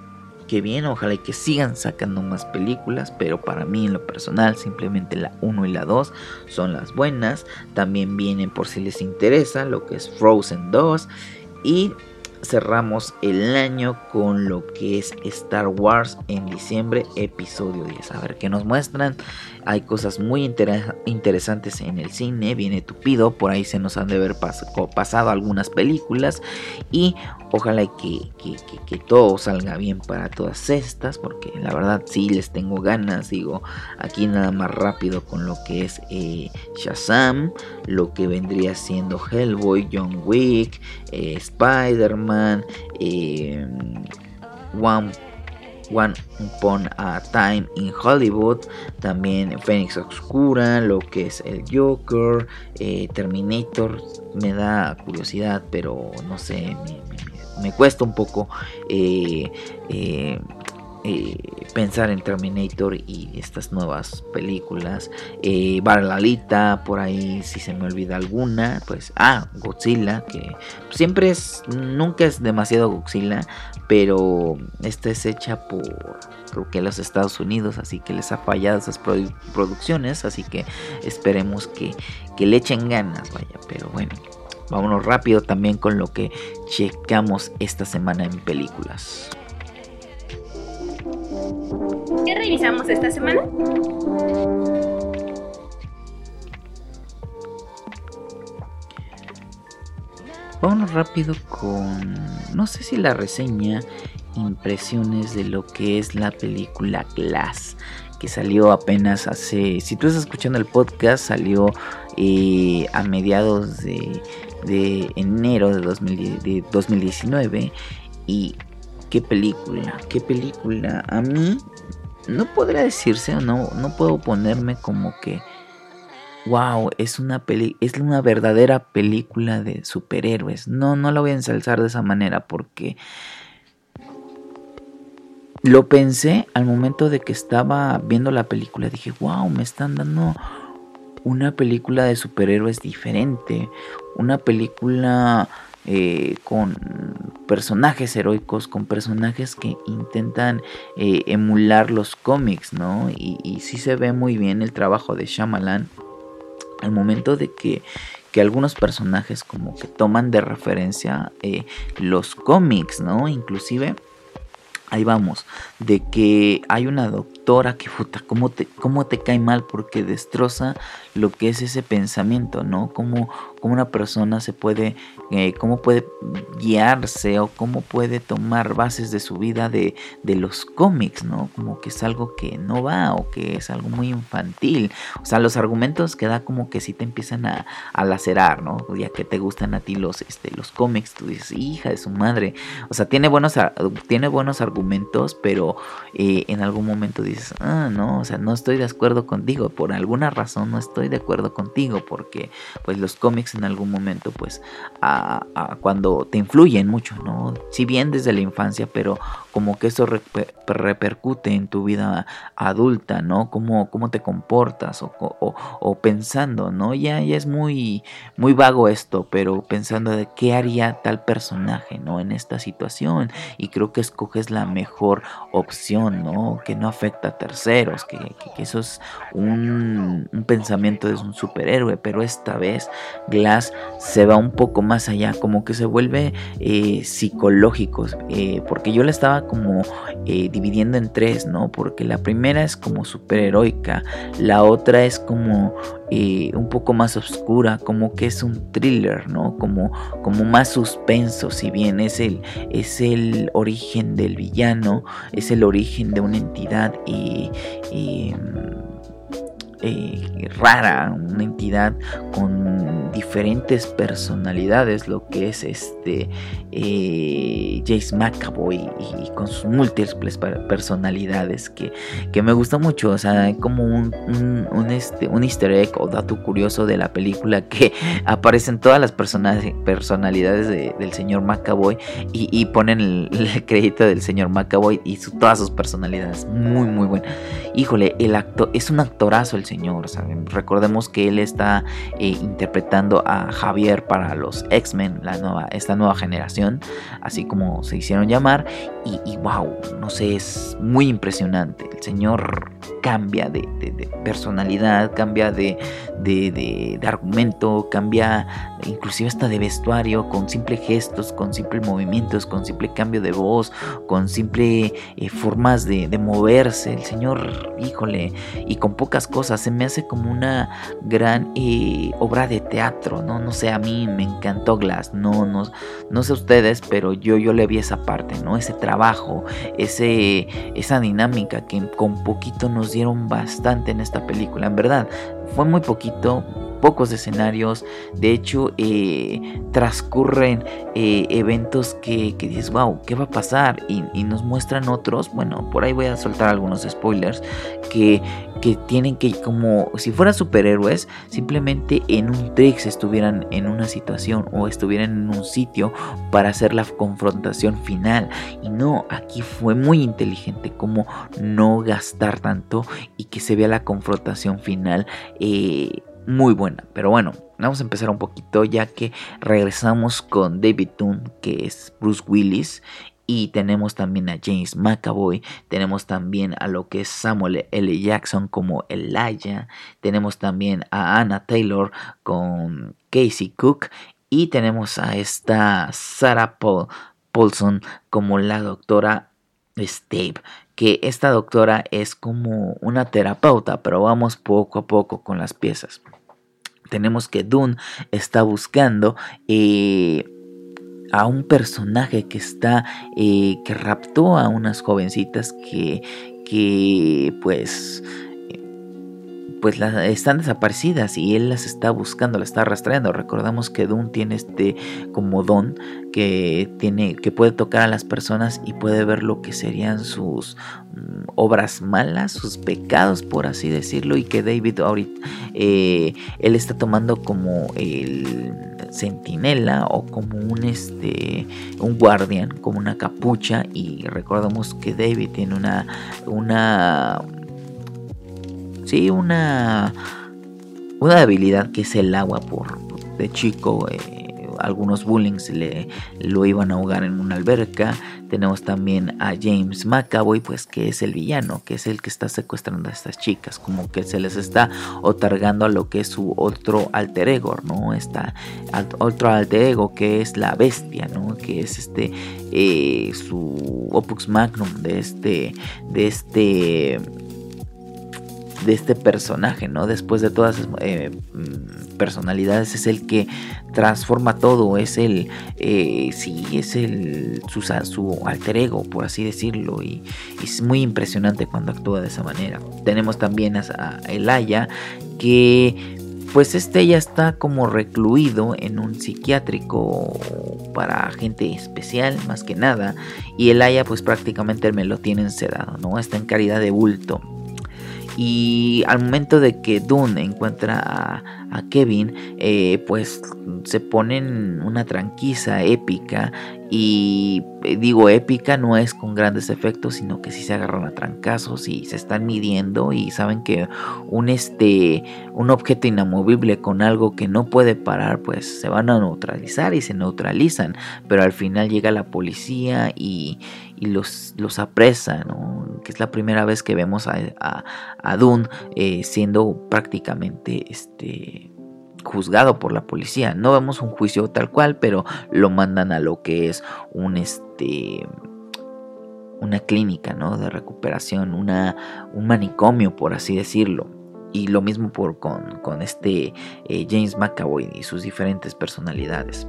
qué bien, ojalá y que sigan sacando más películas, pero para mí en lo personal simplemente la uno y la dos son las buenas. También vienen, por si les interesa, lo que es Frozen dos, y cerramos el año con lo que es Star Wars en diciembre, episodio diez. A ver qué nos muestran. Hay cosas muy inter- interesantes en el cine. Viene tupido, por ahí se nos han de haber pas- pasado algunas películas. Y ojalá que, que, que, que todo salga bien para todas estas, porque la verdad sí les tengo ganas. Digo, aquí nada más rápido con lo que es eh, Shazam, lo que vendría siendo Hellboy, John Wick, eh, Spider-Man, eh, One One Upon a Time in Hollywood, también Fénix Oscura, lo que es el Joker, eh, Terminator. Me da curiosidad, pero no sé, me, me, me cuesta un poco eh, eh, eh, pensar en Terminator y estas nuevas películas. eh, Barlalita, por ahí si se me olvida alguna, pues ah, Godzilla, que siempre es, nunca es demasiado Godzilla, pero esta es hecha por, creo que los Estados Unidos, así que les ha fallado esas produ- producciones, así que esperemos que, que le echen ganas, vaya. Pero bueno, vámonos rápido también con lo que checamos esta semana en películas. ¿Qué revisamos esta semana? Vámonos rápido con, no sé si la reseña, impresiones de lo que es la película Glass, que salió apenas hace, si tú estás escuchando el podcast, salió eh, a mediados de, de enero de, dos mil, de dos mil diecinueve. Y qué película, qué película. A mí no podría decirse, o no, no puedo ponerme como que wow, es una peli, es una verdadera película de superhéroes. No, no la voy a ensalzar de esa manera, porque lo pensé al momento de que estaba viendo la película. Dije, wow, me están dando una película de superhéroes diferente, una película eh, con personajes heroicos, con personajes que intentan eh, emular los cómics, ¿no? Y, y sí se ve muy bien el trabajo de Shyamalan al momento de que, que algunos personajes como que toman de referencia eh, los cómics, ¿no? Inclusive, ahí vamos, de que hay una doctora que, puta, ¿cómo te, cómo te cae mal? Porque destroza lo que es ese pensamiento, ¿no? Cómo, cómo una persona se puede, eh, cómo puede guiarse o cómo puede tomar bases de su vida de, de los cómics, ¿no? Como que es algo que no va, o que es algo muy infantil. O sea, los argumentos que da como que sí te empiezan a, a lacerar, ¿no? Ya que te gustan a ti los, este, los cómics, tú dices, hija de su madre. O sea, tiene buenos, tiene buenos argumentos, pero eh, en algún momento dices, ah, no, o sea, no estoy de acuerdo contigo. Por alguna razón no estoy de acuerdo contigo, porque pues los cómics en algún momento pues a, a cuando te influyen mucho, ¿no? Si bien desde la infancia, pero como que eso reper, repercute en tu vida adulta, ¿no? Cómo, cómo te comportas o, o, o pensando, ¿no? Ya, ya es muy, muy vago esto, pero pensando de qué haría tal personaje, ¿no? En esta situación, y creo que escoges la mejor opción, ¿no? Que no afecta a terceros, que, que, que eso es un, un pensamiento de un superhéroe, pero esta vez Glass se va un poco más allá, como que se vuelve eh, psicológico, eh, porque yo la estaba como eh, dividiendo en tres, ¿no? Porque la primera es como superheroica, la otra es como eh, un poco más oscura, como que es un thriller, ¿no? Como, como más suspenso, si bien es el, es el origen del villano, es el origen de una entidad y, y Eh, rara, una entidad con diferentes personalidades, lo que es este eh, James McAvoy, y, y con sus múltiples personalidades que, que me gustó mucho. O sea, hay como un, un, un, este, un easter egg o dato curioso de la película, que aparecen todas las personalidades de, del señor McAvoy, y, y ponen el, el crédito del señor McAvoy y su, todas sus personalidades. Muy muy bueno. Híjole, el actor es un actorazo, el señor, ¿saben? Recordemos que él está eh, interpretando preparando a Javier para los X-Men, la nueva, esta nueva generación, así como se hicieron llamar. Y, y wow, no sé, es muy impresionante. El señor cambia de, de, de personalidad, cambia de, de, de, de argumento, cambia inclusive hasta de vestuario, con simples gestos, con simples movimientos, con simple cambio de voz, con simple eh, formas de, de moverse. El señor, híjole, y con pocas cosas, se me hace como una gran eh, obra de teatro, ¿no? No sé, a mí me encantó Glass, no, no, no sé ustedes, pero yo, yo le vi esa parte, ¿no? Ese trabajo, ese, esa dinámica que con poquito nos dieron bastante en esta película. En verdad, fue muy poquito, pocos escenarios. De hecho, eh, transcurren eh, eventos que, que dices, wow, ¿qué va a pasar? Y, y nos muestran otros, bueno, por ahí voy a soltar algunos spoilers, que, que tienen que, como si fueran superhéroes, simplemente en un trix estuvieran en una situación o estuvieran en un sitio para hacer la confrontación final. Y no, aquí fue muy inteligente como no gastar tanto y que se vea la confrontación final eh, muy buena. Pero bueno, vamos a empezar un poquito, ya que regresamos con David Dunn, que es Bruce Willis, y tenemos también a James McAvoy, tenemos también a lo que es Samuel L. Jackson como Elijah, tenemos también a Anna Taylor con Casey Cook, y tenemos a esta Sarah Paul, Paulson como la doctora Stave, que esta doctora es como una terapeuta, pero vamos poco a poco con las piezas. Tenemos que Dunn está buscando eh, a un personaje que está eh, que raptó a unas jovencitas que, que pues pues las, están desaparecidas, y él las está buscando, las está rastreando. Recordamos que Dunn tiene este como don que tiene, que puede tocar a las personas y puede ver lo que serían sus um, obras malas, sus pecados, por así decirlo, y que David ahorita eh, él está tomando como el centinela o como un este un guardián, como una capucha. Y recordamos que David tiene una una Sí, una, una habilidad que es el agua. Por de chico, eh, algunos bullings le, lo iban a ahogar en una alberca. Tenemos también a James McAvoy, pues que es el villano, que es el que está secuestrando a estas chicas, como que se les está otorgando a lo que es su otro alter ego, ¿no? Está otro alter ego que es la bestia, ¿no? Que es este eh, su opus magnum de este de este de este personaje, ¿no? Después de todas las eh, personalidades, es el que transforma todo, es el eh, sí, es el su, su alter ego, por así decirlo, y, y es muy impresionante cuando actúa de esa manera. Tenemos también a, a Elijah, que pues este ya está como recluido en un psiquiátrico para gente especial, más que nada, y Elijah pues prácticamente me lo tienen sedado, ¿no? Está en calidad de bulto. Y al momento de que Dunn encuentra a, a Kevin, eh, pues se ponen una tranquiza épica. Y eh, digo épica, no es con grandes efectos, sino que sí se agarran a trancazos y se están midiendo. Y saben que un, este, un objeto inamovible con algo que no puede parar, pues se van a neutralizar y se neutralizan. Pero al final llega la policía y... y los, los apresa, ¿no? Que es la primera vez que vemos a, a, a Dunn eh, siendo prácticamente este, juzgado por la policía. No vemos un juicio tal cual, pero lo mandan a lo que es un este una clínica, ¿no? De recuperación, una, un manicomio, por así decirlo. Y lo mismo por, con, con este eh, James McAvoy y sus diferentes personalidades.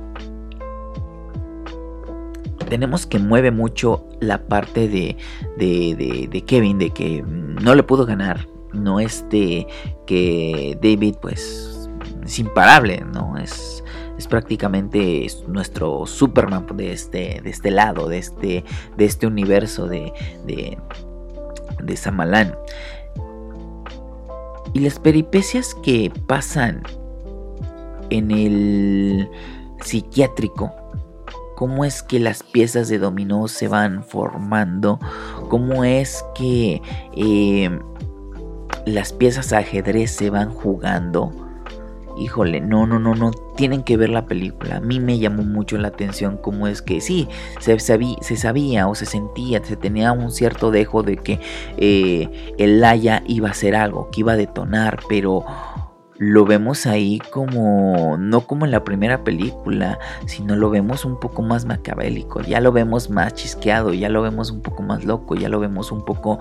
Tenemos que mueve mucho la parte de, de, de, de Kevin, de que no le pudo ganar, no este, que David pues es imparable, ¿no? Es, es prácticamente nuestro Superman de este, de este lado, de este, de este universo de, de, de Shyamalan. Y las peripecias que pasan en el psiquiátrico, cómo es que las piezas de dominó se van formando, cómo es que eh, las piezas de ajedrez se van jugando, híjole, no, no, no, no, tienen que ver la película. A mí me llamó mucho la atención cómo es que sí, se sabía, se sabía o se sentía, se tenía un cierto dejo de que eh, el Leia iba a hacer algo, que iba a detonar, pero lo vemos ahí como, no como en la primera película, sino lo vemos un poco más maquiavélico, ya lo vemos más chisqueado, ya lo vemos un poco más loco, ya lo vemos un poco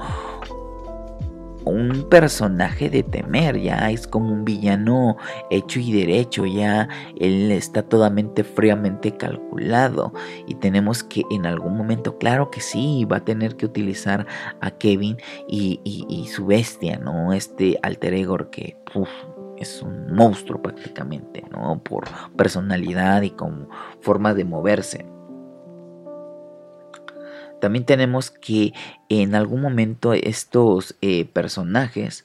un personaje de temer, ya es como un villano hecho y derecho, ya él está totalmente fríamente calculado y tenemos que en algún momento, claro que sí, va a tener que utilizar a Kevin y, y, y su bestia, ¿no? Este alter ego que uf, es un monstruo prácticamente, ¿no? Por personalidad y con forma de moverse. También tenemos que en algún momento estos eh, personajes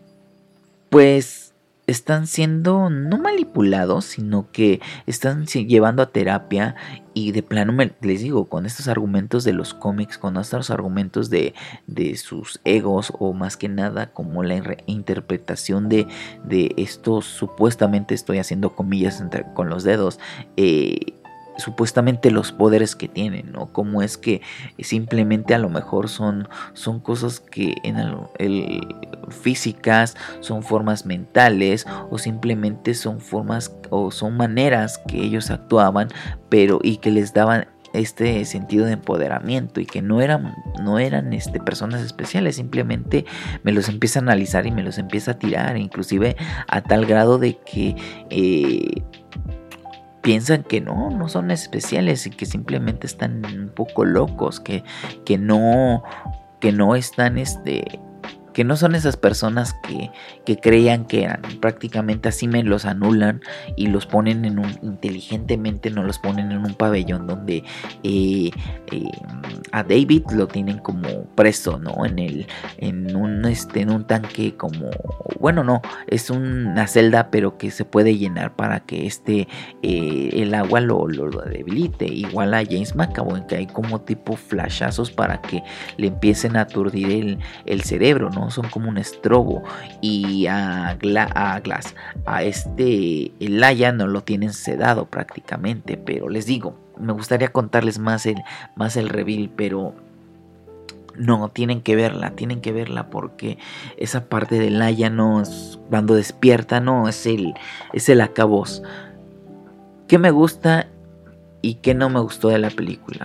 pues están siendo no manipulados, sino que están llevando a terapia y de plano me, les digo, con estos argumentos de los cómics, con estos argumentos de, de sus egos o más que nada como la interpretación de, de estos, supuestamente estoy haciendo comillas entre, con los dedos, eh, supuestamente los poderes que tienen, ¿no? Como es que simplemente a lo mejor son, son cosas que en el, el, físicas, son formas mentales o simplemente son formas o son maneras que ellos actuaban, pero y que les daban este sentido de empoderamiento y que no eran, no eran este, personas especiales, simplemente me los empieza a analizar y me los empieza a tirar, inclusive a tal grado de que eh, piensan que no, no son especiales y que simplemente están un poco locos, que, que no, que no están, este, que no son esas personas que, que creían que eran. Prácticamente así me los anulan y los ponen en un, inteligentemente no los ponen en un pabellón donde eh, eh, a David lo tienen como preso, ¿no? En el, en un, este, en un tanque como, bueno, no, es una celda pero que se puede llenar para que este, eh, el agua lo, lo, lo debilite. Igual a James McAvoy, que hay como tipo flashazos para que le empiecen a aturdir el, el cerebro, ¿no? Son como un estrobo. Y a, Gla- a Glass, a este Leia no lo tienen sedado prácticamente, pero les digo, me gustaría contarles más el, más el reveal, pero no, tienen que verla, tienen que verla porque esa parte de Leia no es, cuando despierta, no, es el, es el acabos. ¿Qué me gusta y qué no me gustó de la película?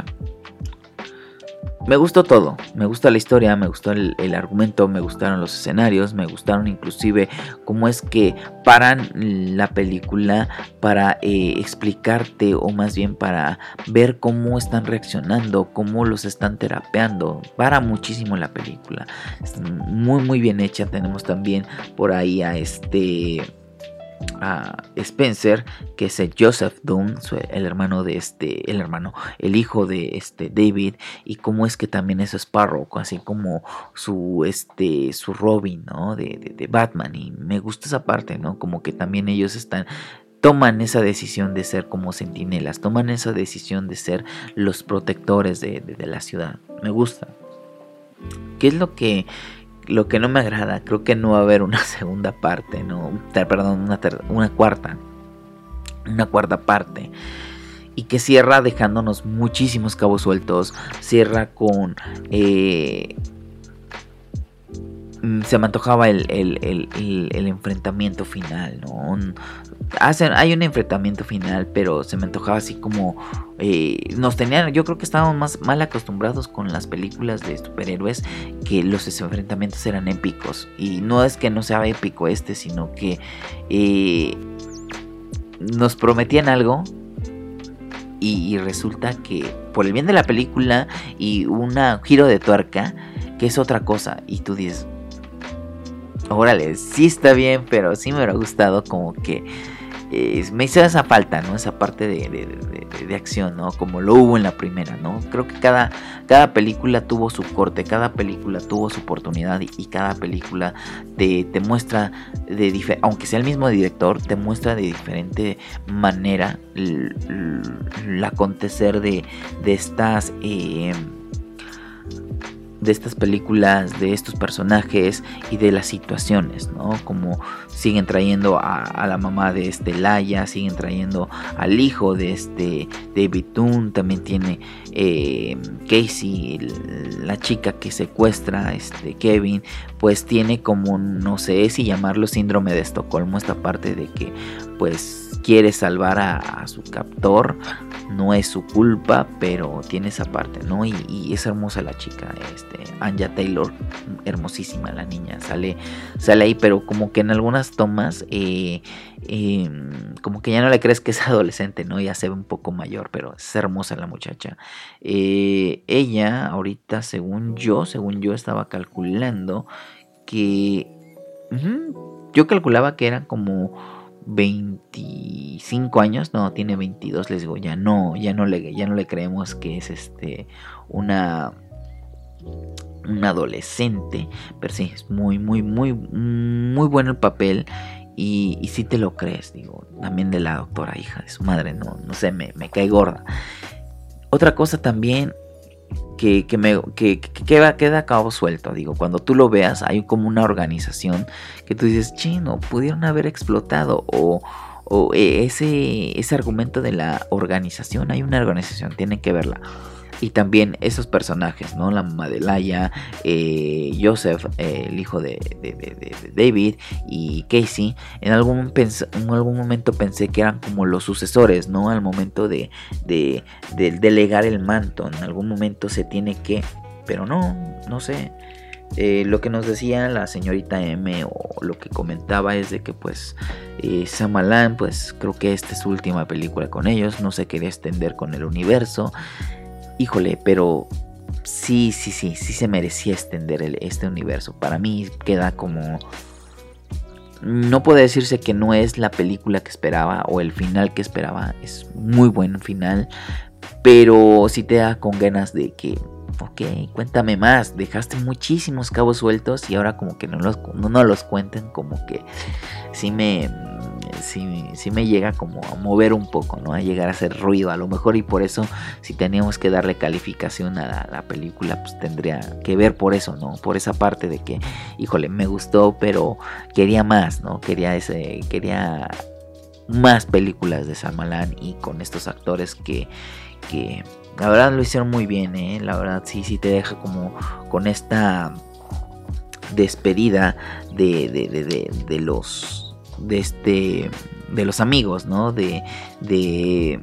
Me gustó todo, me gusta la historia, me gustó el, el argumento, me gustaron los escenarios, me gustaron inclusive cómo es que paran la película para eh, explicarte o más bien para ver cómo están reaccionando, cómo los están terapeando. Para muchísimo la película, está muy muy bien hecha. Tenemos también por ahí a este... a Spencer, que es el Joseph Dunn, el hermano de este, el hermano, el hijo de este David, y cómo es que también es Sparrow, así como su este su Robin, ¿no? De, de, de Batman, y me gusta esa parte, ¿no? Como que también ellos están toman esa decisión de ser como centinelas, toman esa decisión de ser los protectores de, de, de la ciudad. Me gusta. ¿Qué es lo que Lo que no me agrada? Creo que no va a haber una segunda parte, no, perdón, una, ter- una cuarta, una cuarta parte, y que cierra dejándonos muchísimos cabos sueltos. Cierra con, eh, se me antojaba el, el, el, el, el enfrentamiento final, ¿no? Hacen, hay un enfrentamiento final, pero se me antojaba así como eh, nos tenían, yo creo que estábamos más mal acostumbrados con las películas de superhéroes, que los enfrentamientos eran épicos, y no es que no sea épico este, sino que eh, nos prometían algo y, y resulta que por el bien de la película y un giro de tuerca que es otra cosa, y tú dices, órale, sí está bien, pero sí me hubiera gustado como que eh, me hizo esa falta, ¿no? Esa parte de, de, de, de acción, ¿no? Como lo hubo en la primera, ¿no? Creo que cada, cada película tuvo su corte, cada película tuvo su oportunidad, y, y cada película te, te muestra, de dif- aunque sea el mismo director, te muestra de diferente manera el, el, el acontecer de, de estas... Eh, de estas películas, de estos personajes y de las situaciones, ¿no? Como siguen trayendo a, a la mamá de este Laia, siguen trayendo al hijo de este David Dunn, también tiene eh, Casey, la chica que secuestra a este Kevin, pues tiene como, no sé si llamarlo síndrome de Estocolmo, esta parte de que pues quiere salvar a, a su captor, no es su culpa, pero tiene esa parte, ¿no? Y, y es hermosa la chica, este, Anya Taylor, hermosísima la niña, sale, sale ahí, pero como que en algunas tomas, eh, eh, como que ya no le crees que es adolescente, ¿no? Ya se ve un poco mayor, pero es hermosa la muchacha. Eh, ella, ahorita, según yo, según yo estaba calculando que, uh-huh, yo calculaba que eran como veinticinco años, no, tiene veintidós, les digo, ya no, ya no le, ya no le creemos que es este una un adolescente, pero sí, es muy, muy, muy, muy bueno el papel. Y, y si te lo crees, digo, también de la doctora, hija de su madre, no, no sé, me, me cae gorda. Otra cosa también que, que, me, que, que queda, queda a cabo suelto, digo, cuando tú lo veas, hay como una organización que tú dices, chino, pudieron haber explotado, o, o ese, ese argumento de la organización, hay una organización, tienen que verla. Y también esos personajes, ¿no? La mamá de Laia, eh, Joseph, eh, el hijo de, de, de, de David, y Casey. En algún, pens- en algún momento pensé que eran como los sucesores, ¿no? Al momento de, de, de delegar el manto. En algún momento se tiene que... Pero no, no sé. Eh, lo que nos decía la señorita M, o lo que comentaba, es de que pues eh, Shyamalan, pues creo que esta es su última película con ellos. No se quería extender con el universo. Híjole, pero sí, sí, sí, sí se merecía extender el, este universo. Para mí queda como... No puede decirse que no es la película que esperaba o el final que esperaba. Es muy buen final, pero sí te da con ganas de que... Ok, cuéntame más. Dejaste muchísimos cabos sueltos y ahora como que no los, no, no los cuenten, como que sí me... Sí, sí me llega como a mover un poco, ¿no? A llegar a hacer ruido a lo mejor, y por eso si teníamos que darle calificación a la, la película, pues tendría que ver por eso, ¿no? Por esa parte de que, híjole, me gustó, pero quería más, ¿no? Quería ese, quería más películas de Shyamalan y con estos actores que, que la verdad lo hicieron muy bien, ¿eh? La verdad sí, sí te deja como con esta despedida de, de, de, de, de los... de este de los amigos, ¿no? De de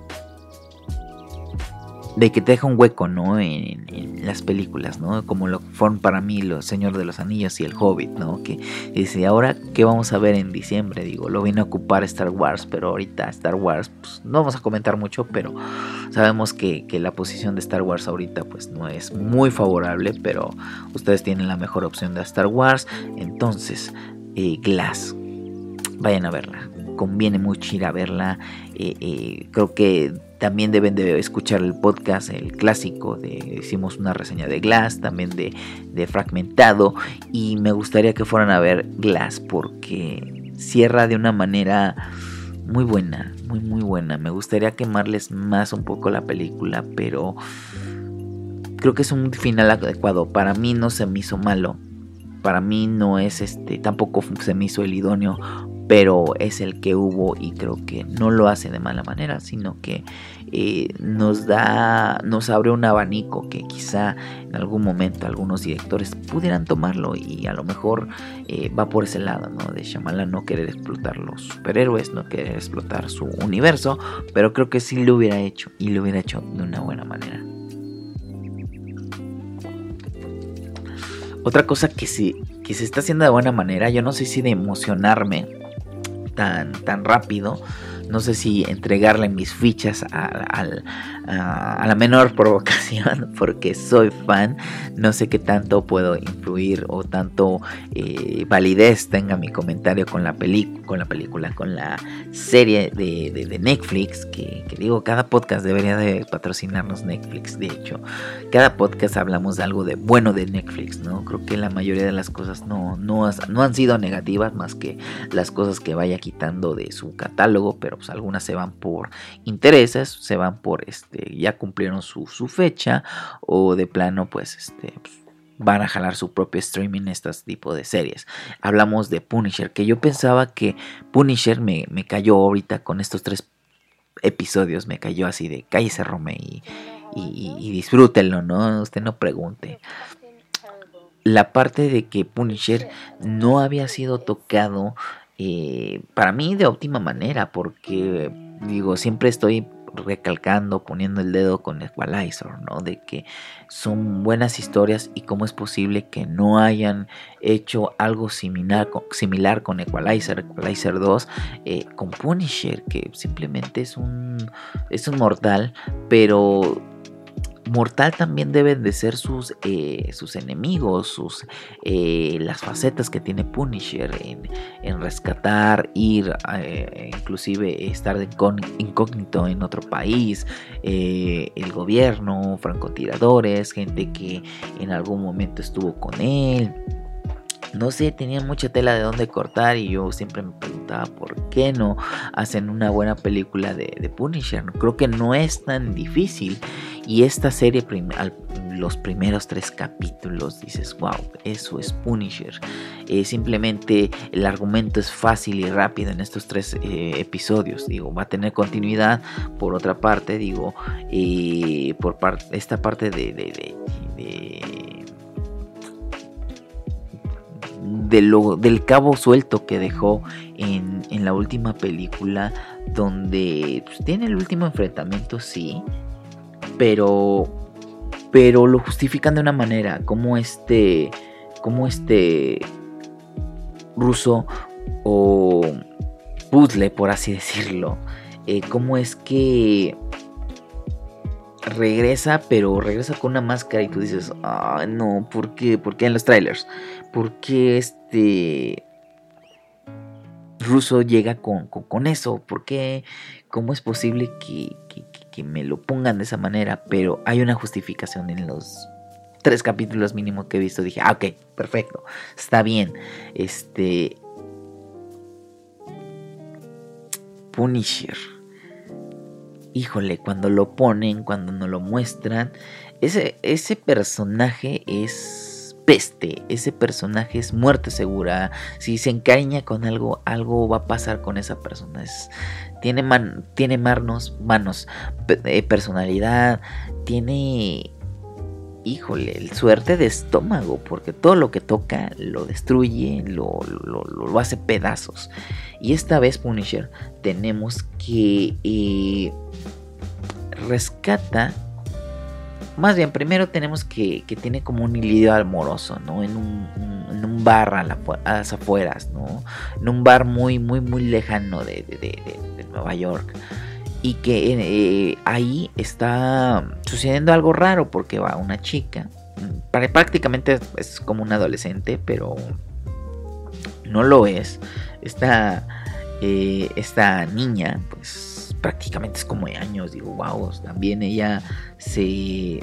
de que te deja un hueco, ¿no? En, en las películas, ¿no? Como lo fueron para mí los Señor de los Anillos y el Hobbit, ¿no? Que dice, ahora qué vamos a ver en diciembre, digo, lo viene a ocupar Star Wars, pero ahorita Star Wars, pues no vamos a comentar mucho, pero sabemos que, que la posición de Star Wars ahorita pues no es muy favorable, pero ustedes tienen la mejor opción de Star Wars. Entonces, eh, Glass, vayan a verla, conviene mucho ir a verla. eh, eh, creo que también deben de escuchar el podcast, el clásico, de, hicimos una reseña de Glass, también de, de Fragmentado, y me gustaría que fueran a ver Glass porque cierra de una manera muy buena, muy muy buena. Me gustaría quemarles más un poco la película, pero creo que es un final adecuado. Para mí no se me hizo malo, para mí no es este, tampoco se me hizo el idóneo, pero es el que hubo y creo que no lo hace de mala manera, sino que eh, nos da, nos abre un abanico que quizá en algún momento algunos directores pudieran tomarlo, y a lo mejor eh, va por ese lado, ¿no? De Shyamalan no querer explotar los superhéroes, no querer explotar su universo, pero creo que sí lo hubiera hecho, y lo hubiera hecho de una buena manera. Otra cosa que sí, que se está haciendo de buena manera, yo no sé si de emocionarme tan, tan rápido, no sé si entregarle mis fichas a, a, a, a la menor provocación, porque soy fan, no sé qué tanto puedo influir o tanto eh, validez tenga mi comentario con la, peli- con la película, con la serie de, de, de Netflix, que, que digo, cada podcast debería de patrocinarnos Netflix. De hecho, cada podcast hablamos de algo de bueno de Netflix, ¿no? Creo que la mayoría de las cosas no, no, has, no han sido negativas, más que las cosas que vaya quitando de su catálogo, pero pues algunas se van por intereses, se van por este, ya cumplieron su, su fecha, o de plano pues este pues, van a jalar su propio streaming estos tipos de series. Hablamos de Punisher, que yo pensaba que Punisher me, me cayó ahorita con estos tres episodios, me cayó así de cállese Rome y, y, y disfrútenlo, ¿no? Usted no pregunte. La parte de que Punisher no había sido tocado eh, para mí de óptima manera, porque digo, siempre estoy recalcando, poniendo el dedo con Equalizer, ¿no? De que son buenas historias y cómo es posible que no hayan hecho algo similar con, similar con Equalizer, Equalizer dos, eh, con Punisher, que simplemente es un, es un mortal, pero mortal también deben de ser sus, eh, sus enemigos, sus, eh, las facetas que tiene Punisher en, en rescatar, ir, eh, inclusive estar de incógnito en otro país, eh, el gobierno, francotiradores, gente que en algún momento estuvo con él. No sé, tenían mucha tela de dónde cortar y yo siempre me preguntaba por qué no hacen una buena película de, de Punisher. Creo que no es tan difícil y esta serie, prim- al, los primeros tres capítulos, dices, wow, eso es Punisher. Eh, simplemente el argumento es fácil y rápido en estos tres eh, episodios. Digo, va a tener continuidad. Por otra parte, digo, eh, por par- esta parte de... de, de, de De lo, del cabo suelto que dejó en, en la última película, donde pues, tiene el último enfrentamiento, sí, pero pero lo justifican de una manera como este como este Russo o puzzle, por así decirlo, eh, cómo es que regresa, pero regresa con una máscara y tú dices, ah, no, ¿por qué? ¿Por qué en los trailers? ¿Por qué este Russo llega con, con, con eso? ¿Por qué? ¿Cómo es posible que, que, que me lo pongan de esa manera? Pero hay una justificación en los tres capítulos mínimo que he visto. Dije, ah, ok, perfecto, está bien. Este Punisher, híjole, cuando lo ponen, cuando nos lo muestran, ese, ese personaje es peste, ese personaje es muerte segura. Si se encariña con algo, algo va a pasar con esa persona. Es, tiene, man, tiene manos, manos, eh, personalidad, tiene, híjole, suerte de estómago, porque todo lo que toca lo destruye, lo, lo, lo, lo hace pedazos. Y esta vez Punisher tenemos que eh, rescata, más bien primero tenemos que, que tiene como un lidio amoroso, ¿no? En un, un, en un bar a, la, a las afueras, ¿no? En un bar muy, muy, muy lejano de, de, de, de Nueva York. Y que eh, ahí está sucediendo algo raro, porque va una chica, prácticamente es como una adolescente, pero no lo es. Esta, eh, esta niña, pues prácticamente es como de años, digo, wow, también ella se,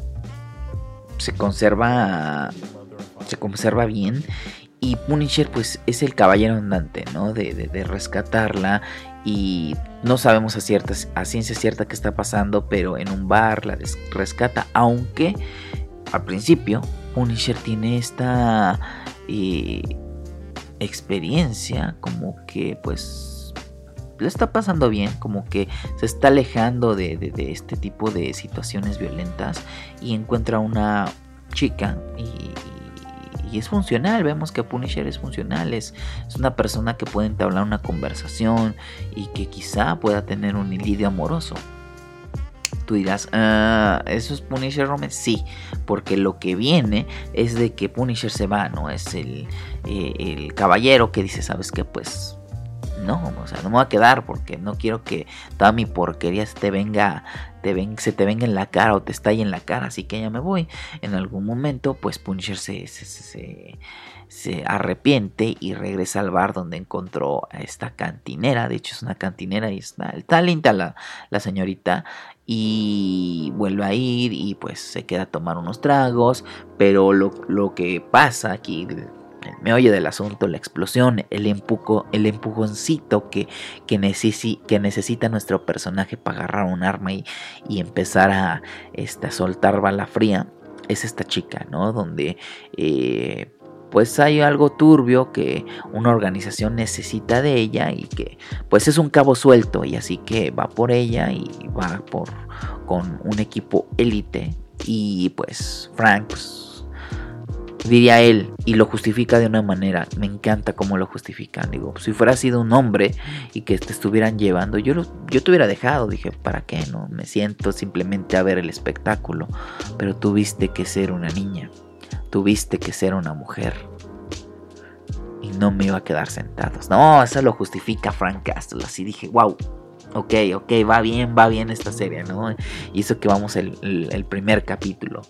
se conserva, se conserva bien. Y Punisher pues es el caballero andante, ¿no? De, de, de rescatarla. Y no sabemos a, cierta, a ciencia cierta qué está pasando, pero en un bar la des- rescata. Aunque al principio Punisher tiene esta eh, experiencia, como que pues le está pasando bien, como que se está alejando de, de, de este tipo de situaciones violentas y encuentra una chica y, y es funcional. Vemos que Punisher es funcional, es, es una persona que puede entablar una conversación y que quizá pueda tener un lidio amoroso. Tú dirás, ah, ¿eso es Punisher, Rome? Sí, porque lo que viene es de que Punisher se va, ¿no? Es el, eh, el caballero que dice, ¿sabes qué? Pues no, o sea, no me voy a quedar porque no quiero que toda mi porquería se te venga, te ven, se te venga en la cara o te estalle en la cara, así que ya me voy. En algún momento, pues Punisher se, se, se, se, se arrepiente y regresa al bar donde encontró a esta cantinera. De hecho, es una cantinera y está, está linda la, la señorita. Y vuelve a ir y pues se queda a tomar unos tragos. Pero lo, lo que pasa aquí, el meollo del asunto, la explosión, el empujo, el empujoncito que, que, necesi, que necesita nuestro personaje para agarrar un arma y, y empezar a, este, a soltar bala fría, es esta chica, ¿no? Donde eh, pues hay algo turbio que una organización necesita de ella y que pues es un cabo suelto, y así que va por ella y va por con un equipo élite, y pues Frank, pues, diría él, y lo justifica de una manera, me encanta cómo lo justifican. Digo, si fuera sido un hombre y que te estuvieran llevando, yo, lo, yo te hubiera dejado. Dije, ¿para qué? No, me siento simplemente a ver el espectáculo. Pero tuviste que ser una niña, tuviste que ser una mujer, y no me iba a quedar sentados. No, eso lo justifica Frank Castle. Así dije, wow, ok, ok, va bien, va bien esta serie, ¿no? Y eso que vamos el, el, el primer capítulo.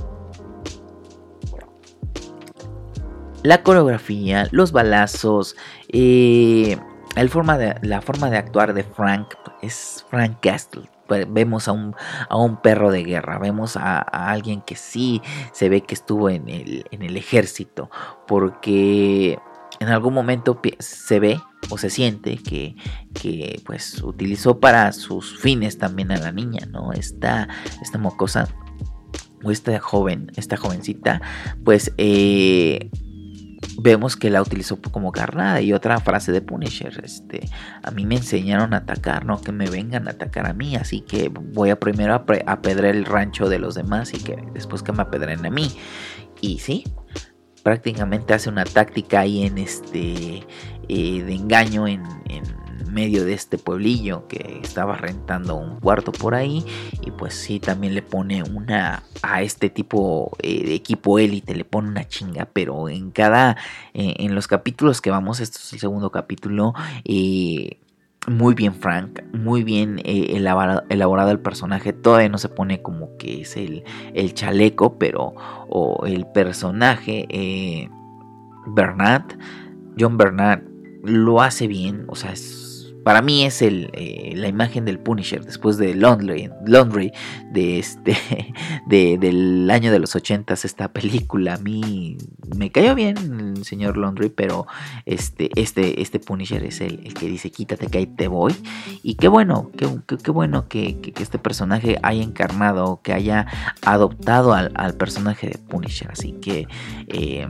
La coreografía, los balazos, eh, el forma de, la forma de actuar de Frank es Frank Castle. Vemos a un, a un perro de guerra, vemos a, a alguien que sí se ve que estuvo en el, en el ejército, porque en algún momento se ve o se siente que, que pues utilizó para sus fines también a la niña, ¿no? Esta, esta mocosa, o esta joven, esta jovencita, pues eh, vemos que la utilizó como carnada. Y otra frase de Punisher, este, a mí me enseñaron a atacar, no que me vengan a atacar a mí, así que voy a primero a apedrear el rancho de los demás y que después que me apedren a mí. Y sí, prácticamente hace una táctica ahí en este eh, de engaño en, en medio de este pueblillo que estaba rentando un cuarto por ahí, y pues sí, también le pone una a este tipo eh, de equipo élite, le pone una chinga, pero en cada eh, en los capítulos que vamos, esto es el segundo capítulo, eh, muy bien Frank, muy bien eh, elaborado, elaborado el personaje. Todavía no se pone como que es el, el chaleco, pero o el personaje eh, Bernard, John Bernard lo hace bien. O sea, es, para mí es el, eh, la imagen del Punisher después de Laundry, Laundry de este, de, del año de los ochentas, esta película. A mí me cayó bien el señor Laundry, pero este, este, este Punisher es el, el que dice quítate que ahí te voy. Y qué bueno, qué, qué, qué bueno que, que, que este personaje haya encarnado, que haya adoptado al, al personaje de Punisher. Así que eh,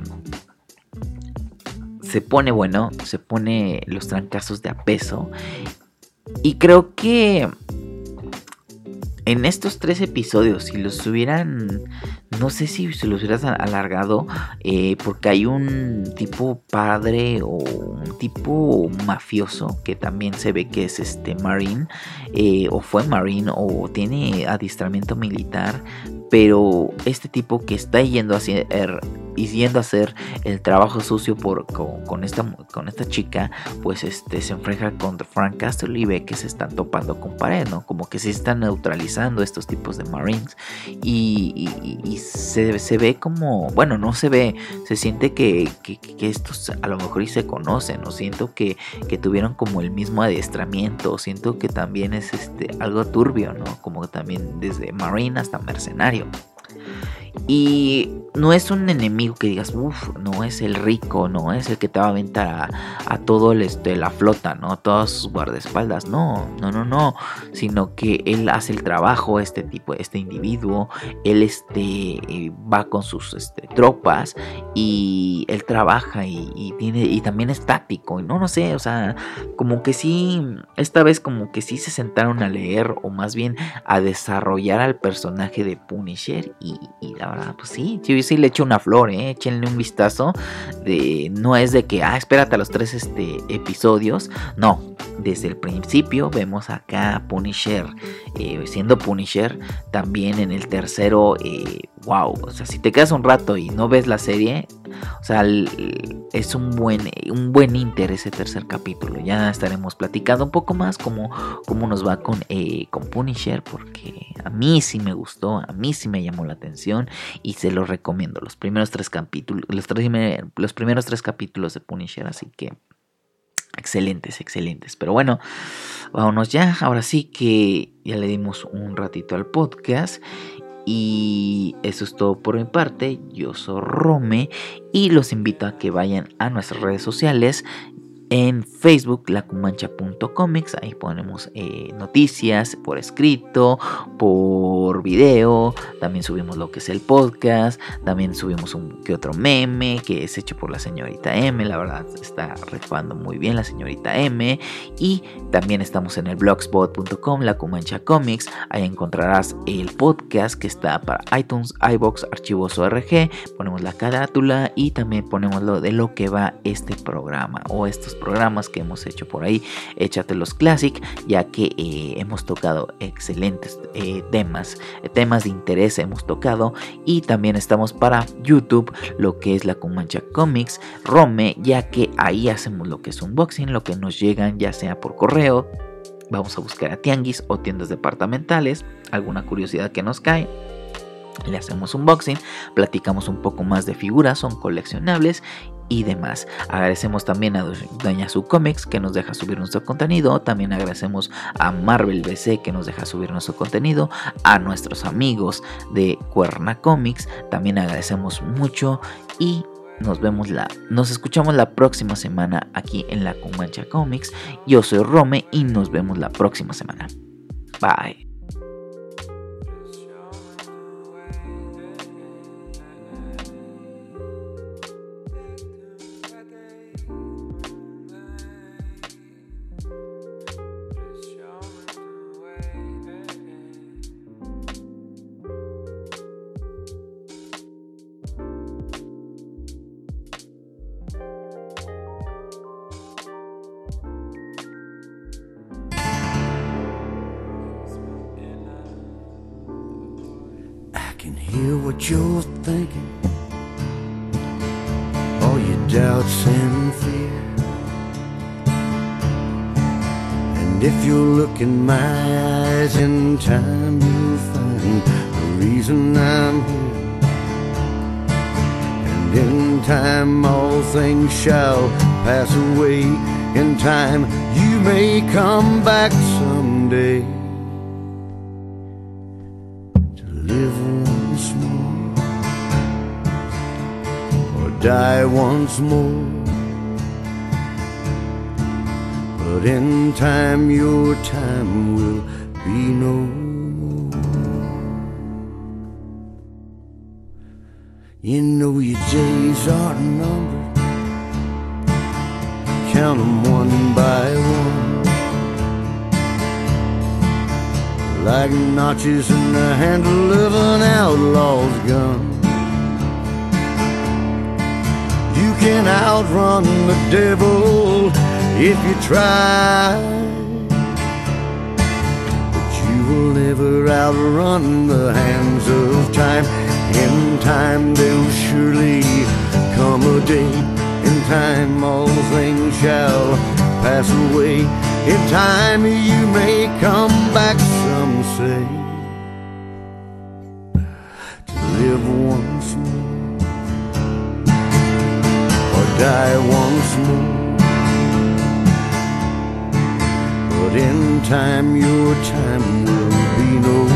se pone bueno, se pone los trancazos de a peso. Y creo que en estos tres episodios, si los hubieran, no sé si se los hubieras alargado, eh, porque hay un tipo padre o un tipo mafioso que también se ve que es este Marine, eh, o fue Marine, o tiene adiestramiento militar, pero este tipo que está yendo a hacer, y yendo a hacer el trabajo sucio por, con, con, esta, con esta chica, pues este, se enfrenta contra Frank Castle y ve que se están topando con pared, ¿no? Como que se están neutralizando estos tipos de Marines, y, y, y se, se ve como, bueno, no se ve, se siente que, que, que estos a lo mejor y se conocen, ¿no? Siento que, que tuvieron como el mismo adiestramiento, siento que también es este, algo turbio, ¿no? Como también desde Marine hasta mercenario. Y no es un enemigo que digas, uff, no es el rico, no es el que te va a aventar a, a todo el, este, la flota, ¿no? Todos sus guardaespaldas, no, no, no, no, sino que él hace el trabajo, este tipo, este individuo, él este, va con sus este, tropas y él trabaja y, y tiene, y también es táctico, y no, no sé, o sea, como que sí, esta vez como que sí se sentaron a leer, o más bien a desarrollar al personaje de Punisher, y, y la verdad, pues sí, yo sí le echo una flor, eh, échenle un vistazo. De, no es de que, ah, espérate a los tres este, episodios, no, desde el principio vemos acá a Punisher eh, siendo Punisher. También en el tercero, eh, wow, o sea, si te quedas un rato y no ves la serie, o sea, es un buen, un buen inter ese tercer capítulo. Ya estaremos platicando un poco más cómo, cómo nos va con, eh, con Punisher, porque a mí sí me gustó, a mí sí me llamó la atención y se los recomiendo. Los primeros tres capítulos, los, tres, los primeros tres capítulos de Punisher, así que excelentes, excelentes. Pero bueno, vámonos ya. Ahora sí que ya le dimos un ratito al podcast. Y eso es todo por mi parte. Yo soy Rome y los invito a que vayan a nuestras redes sociales. En Facebook, lacumancha punto comics, ahí ponemos eh, noticias por escrito, por video, también subimos lo que es el podcast, también subimos un que otro meme que es hecho por la señorita M, la verdad está rifando muy bien la señorita M, y también estamos en el blogspot punto com, La Cumancha Comics, ahí encontrarás el podcast que está para iTunes, iVoox, archivos O R G, ponemos la carátula y también ponemos lo de lo que va este programa o estos programas que hemos hecho por ahí, Échatelos Classic, ya que eh, hemos tocado excelentes eh, temas, eh, temas de interés hemos tocado, y también estamos para YouTube, lo que es La Cumancha Comics, Rome, ya que ahí hacemos lo que es unboxing, lo que nos llegan ya sea por correo, vamos a buscar a tianguis o tiendas departamentales, alguna curiosidad que nos cae, le hacemos unboxing, platicamos un poco más de figuras, son coleccionables y demás. Agradecemos también a Doña Su Comics que nos deja subir nuestro contenido. También agradecemos a Marvel B C que nos deja subir nuestro contenido. A nuestros amigos de Cuerna Comics también agradecemos mucho y nos vemos la, nos escuchamos la próxima semana aquí en La Cumancha Comics. Yo soy Rome y nos vemos la próxima semana. Bye. Hear what you're thinking, all your doubts and fear. And if you look in my eyes in time, you'll find the reason I'm here. And in time all things shall pass away. In time you may come back someday to live once more, or die once more. But in time your time will be no more. You know your days are numbered, count them one by one, like notches in the handle of an outlaw's gun. You can outrun the devil if you try, but you will never outrun the hands of time. In time there'll surely come a day, in time all things shall pass away. In time you may come back, some say, to live once more, or die once more. But in time your time will be no